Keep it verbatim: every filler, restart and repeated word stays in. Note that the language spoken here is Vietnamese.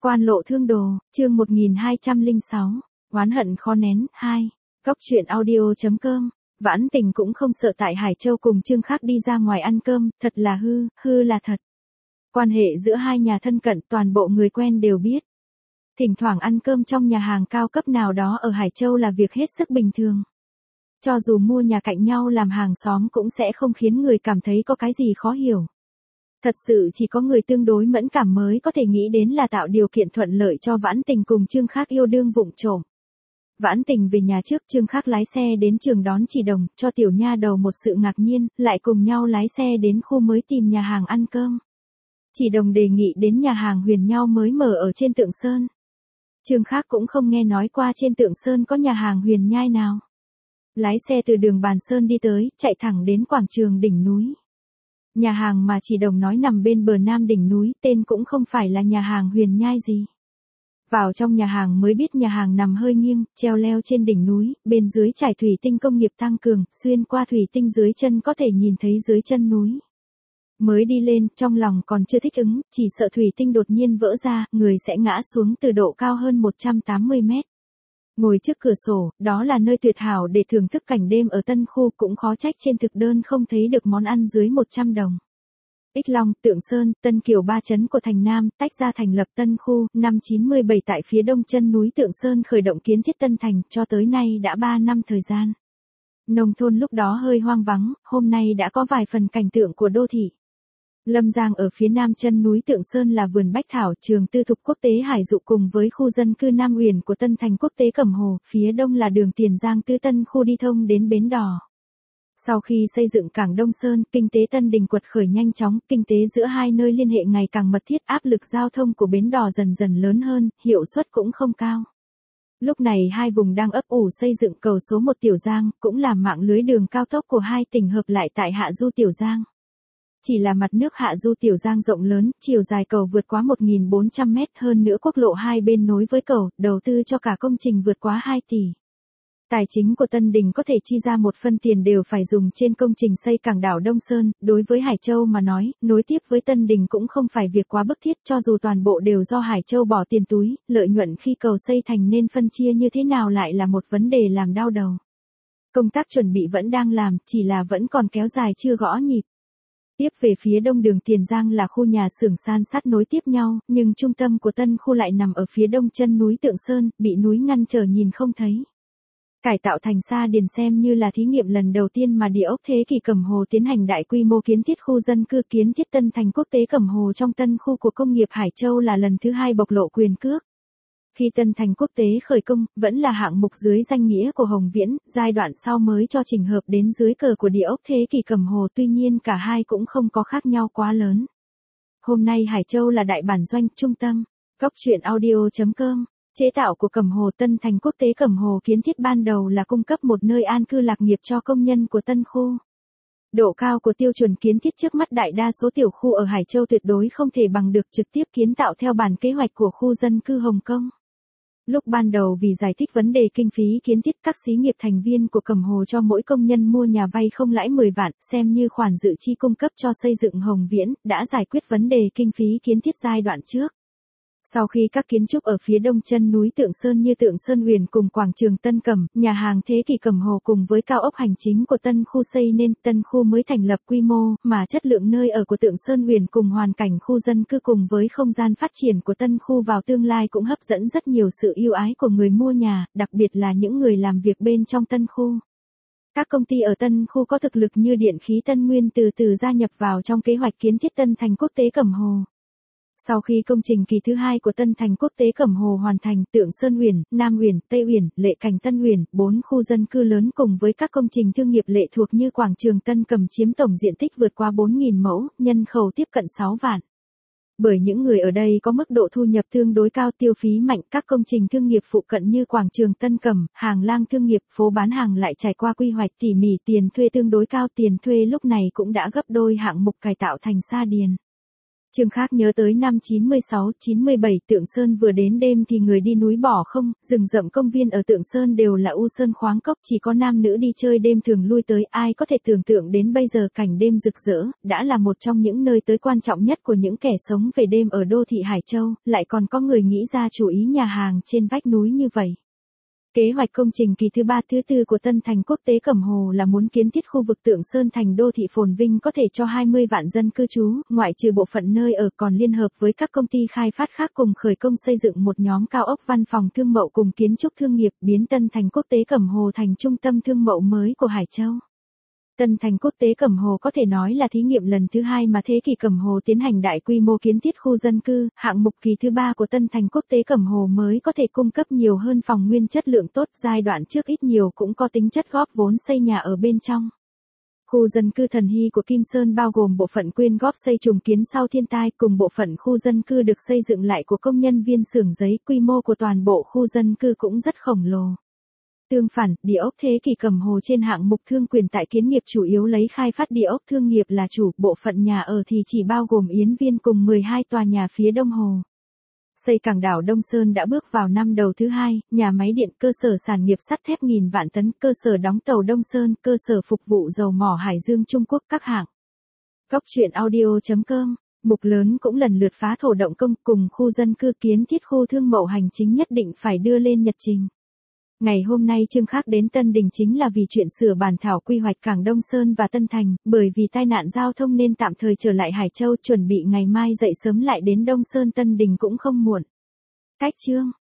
Quan lộ thương đồ, chương một nghìn hai trăm lẻ sáu, oán hận khó nén, hai. Góc truyện audio.com. Vãn Tình cũng không sợ tại Hải Châu cùng Trương Khắc đi ra ngoài ăn cơm, thật là hư, hư là thật. Quan hệ giữa hai nhà thân cận toàn bộ người quen đều biết. Thỉnh thoảng ăn cơm trong nhà hàng cao cấp nào đó ở Hải Châu là việc hết sức bình thường. Cho dù mua nhà cạnh nhau làm hàng xóm cũng sẽ không khiến người cảm thấy có cái gì khó hiểu. Thật sự chỉ có người tương đối mẫn cảm mới có thể nghĩ đến là tạo điều kiện thuận lợi cho Vãn Tình cùng Trương Khắc yêu đương vụng trộm. Vãn Tình về nhà trước, Trương Khắc lái xe đến trường đón Chỉ Đồng, cho tiểu nha đầu một sự ngạc nhiên, lại cùng nhau lái xe đến khu mới tìm nhà hàng ăn cơm. Chỉ Đồng đề nghị đến nhà hàng Huyền Nho mới mở ở trên Tượng Sơn. Trương Khắc cũng không nghe nói qua trên Tượng Sơn có nhà hàng Huyền Nhai nào. Lái xe từ đường Bàn Sơn đi tới, chạy thẳng đến quảng trường đỉnh núi. Nhà hàng mà Chỉ Đồng nói nằm bên bờ nam đỉnh núi, tên cũng không phải là nhà hàng Huyền Nhai gì. Vào trong nhà hàng mới biết nhà hàng nằm hơi nghiêng, treo leo trên đỉnh núi, bên dưới trải thủy tinh công nghiệp tăng cường, xuyên qua thủy tinh dưới chân có thể nhìn thấy dưới chân núi. Mới đi lên, trong lòng còn chưa thích ứng, chỉ sợ thủy tinh đột nhiên vỡ ra, người sẽ ngã xuống từ độ cao hơn một trăm tám mươi mét. Ngồi trước cửa sổ, đó là nơi tuyệt hảo để thưởng thức cảnh đêm ở Tân Khu, cũng khó trách trên thực đơn không thấy được món ăn dưới một trăm đồng. Ích Long, Tượng Sơn, Tân Kiều ba trấn của thành Nam, tách ra thành lập Tân Khu, năm chín mươi bảy tại phía đông chân núi Tượng Sơn khởi động kiến thiết Tân Thành, cho tới nay đã ba năm thời gian. Nông thôn lúc đó hơi hoang vắng, hôm nay đã có vài phần cảnh tượng của đô thị. Lâm Giang ở phía nam chân núi Tượng Sơn là vườn bách thảo, trường tư thục quốc tế Hải Dụ cùng với khu dân cư Nam Uyển của Tân Thành quốc tế Cẩm Hồ, phía đông là đường Tiền Giang từ Tân Khu đi thông đến Bến Đỏ. Sau khi xây dựng cảng Đông Sơn, kinh tế Tân Đình quật khởi nhanh chóng, kinh tế giữa hai nơi liên hệ ngày càng mật thiết, áp lực giao thông của Bến Đỏ dần dần lớn hơn, hiệu suất cũng không cao. Lúc này hai vùng đang ấp ủ xây dựng cầu số một Tiểu Giang, cũng là mạng lưới đường cao tốc của hai tỉnh hợp lại tại Hạ Du Tiểu Giang. Chỉ là mặt nước Hạ Du Tiểu Giang rộng lớn, chiều dài cầu vượt quá một nghìn bốn trăm mét, hơn nữa quốc lộ hai bên nối với cầu, đầu tư cho cả công trình vượt quá hai tỷ. Tài chính của Tân Đình có thể chi ra một phân tiền đều phải dùng trên công trình xây cảng đảo Đông Sơn, đối với Hải Châu mà nói, nối tiếp với Tân Đình cũng không phải việc quá bức thiết, cho dù toàn bộ đều do Hải Châu bỏ tiền túi, lợi nhuận khi cầu xây thành nên phân chia như thế nào lại là một vấn đề làm đau đầu. Công tác chuẩn bị vẫn đang làm, chỉ là vẫn còn kéo dài chưa gõ nhịp. Tiếp về phía đông đường Tiền Giang là khu nhà xưởng san sắt nối tiếp nhau, nhưng trung tâm của Tân Khu lại nằm ở phía đông chân núi Tượng Sơn, bị núi ngăn trở nhìn không thấy. Cải tạo thành Sa Điền xem như là thí nghiệm lần đầu tiên mà Địa ốc Thế Kỷ Cẩm Hồ tiến hành đại quy mô kiến thiết khu dân cư, kiến thiết Tân Thành quốc tế Cẩm Hồ trong Tân Khu của công nghiệp Hải Châu là lần thứ hai bộc lộ quyền cước. Khi Tân Thành quốc tế khởi công, vẫn là hạng mục dưới danh nghĩa của Hồng Viễn, giai đoạn sau mới cho trình hợp đến dưới cờ của Địa ốc Thế Kỷ Cẩm Hồ, tuy nhiên cả hai cũng không có khác nhau quá lớn. Hôm nay Hải Châu là đại bản doanh, trung tâm. Góc truyện audio.com. Chế tạo của Cẩm Hồ. Tân Thành quốc tế Cẩm Hồ kiến thiết ban đầu là cung cấp một nơi an cư lạc nghiệp cho công nhân của Tân Khu. Độ cao của tiêu chuẩn kiến thiết trước mắt đại đa số tiểu khu ở Hải Châu tuyệt đối không thể bằng được, trực tiếp kiến tạo theo bản kế hoạch của khu dân cư Hồng Kông. Lúc ban đầu vì giải thích vấn đề kinh phí kiến thiết, các xí nghiệp thành viên của Cẩm Hồ cho mỗi công nhân mua nhà vay không lãi mười vạn, xem như khoản dự chi cung cấp cho xây dựng Hồng Viễn, đã giải quyết vấn đề kinh phí kiến thiết giai đoạn trước. Sau khi các kiến trúc ở phía đông chân núi Tượng Sơn như Tượng Sơn Uyển cùng quảng trường Tân Cẩm, nhà hàng Thế Kỷ Cẩm Hồ cùng với cao ốc hành chính của Tân Khu xây nên, Tân Khu mới thành lập quy mô, mà chất lượng nơi ở của Tượng Sơn Uyển cùng hoàn cảnh khu dân cư cùng với không gian phát triển của Tân Khu vào tương lai cũng hấp dẫn rất nhiều sự yêu ái của người mua nhà, đặc biệt là những người làm việc bên trong Tân Khu. Các công ty ở Tân Khu có thực lực như Điện khí Tân Nguyên từ từ gia nhập vào trong kế hoạch kiến thiết Tân Thành quốc tế Cẩm Hồ. Sau khi công trình kỳ thứ hai của Tân Thành quốc tế Cẩm Hồ hoàn thành, Tượng Sơn Uyển, Nam Uyển, Tây Uyển, Lệ Cảnh Tân Uyển, bốn khu dân cư lớn cùng với các công trình thương nghiệp lệ thuộc như quảng trường Tân Cẩm chiếm tổng diện tích vượt qua bốn nghìn mẫu, nhân khẩu tiếp cận sáu vạn. Bởi những người ở đây có mức độ thu nhập tương đối cao, tiêu phí mạnh, các công trình thương nghiệp phụ cận như quảng trường Tân Cẩm, hàng lang thương nghiệp, phố bán hàng lại trải qua quy hoạch tỉ mỉ, tiền thuê tương đối cao, tiền thuê lúc này cũng đã gấp đôi hạng mục cải tạo thành Sa Điền. Chương khác nhớ tới năm chín mươi sáu chín mươi bảy Tượng Sơn vừa đến đêm thì người đi núi bỏ không, rừng rậm công viên ở Tượng Sơn đều là u sơn khoáng cốc, chỉ có nam nữ đi chơi đêm thường lui tới, ai có thể tưởng tượng đến bây giờ cảnh đêm rực rỡ, đã là một trong những nơi tới quan trọng nhất của những kẻ sống về đêm ở đô thị Hải Châu, lại còn có người nghĩ ra chủ ý nhà hàng trên vách núi như vậy. Kế hoạch công trình kỳ thứ ba thứ tư của Tân Thành Quốc tế Cẩm Hồ là muốn kiến thiết khu vực Tượng Sơn thành đô thị phồn vinh có thể cho hai mươi vạn dân cư trú, ngoại trừ bộ phận nơi ở còn liên hợp với các công ty khai phát khác cùng khởi công xây dựng một nhóm cao ốc văn phòng thương mậu cùng kiến trúc thương nghiệp, biến Tân Thành Quốc tế Cẩm Hồ thành trung tâm thương mậu mới của Hải Châu. Tân Thành Quốc tế Cẩm Hồ có thể nói là thí nghiệm lần thứ hai mà thế kỷ Cẩm Hồ tiến hành đại quy mô kiến thiết khu dân cư, hạng mục kỳ thứ ba của Tân Thành Quốc tế Cẩm Hồ mới có thể cung cấp nhiều hơn phòng nguyên chất lượng tốt, giai đoạn trước ít nhiều cũng có tính chất góp vốn xây nhà ở bên trong. Khu dân cư Thần Hy của Kim Sơn bao gồm bộ phận quyên góp xây trùng kiến sau thiên tai cùng bộ phận khu dân cư được xây dựng lại của công nhân viên xưởng giấy, quy mô của toàn bộ khu dân cư cũng rất khổng lồ. Tương phản, địa ốc thế kỷ Cẩm Hồ trên hạng mục thương quyền tại kiến nghiệp chủ yếu lấy khai phát địa ốc thương nghiệp là chủ, bộ phận nhà ở thì chỉ bao gồm Yến Viên cùng mười hai tòa nhà phía đông hồ. Xây cảng đảo Đông Sơn đã bước vào năm đầu thứ hai, nhà máy điện, cơ sở sản nghiệp sắt thép nghìn vạn tấn, cơ sở đóng tàu Đông Sơn, cơ sở phục vụ dầu mỏ Hải Dương Trung Quốc các hạng. Góc truyện audio chấm com, mục lớn cũng lần lượt phá thổ động công cùng khu dân cư kiến thiết khu thương mậu hành chính nhất định phải đưa lên nhật trình. Ngày hôm nay chương khác đến Tân Đình chính là vì chuyện sửa bản thảo quy hoạch cảng Đông Sơn và Tân Thành, bởi vì tai nạn giao thông nên tạm thời trở lại Hải Châu, chuẩn bị ngày mai dậy sớm lại đến Đông Sơn Tân Đình cũng không muộn. Cách chương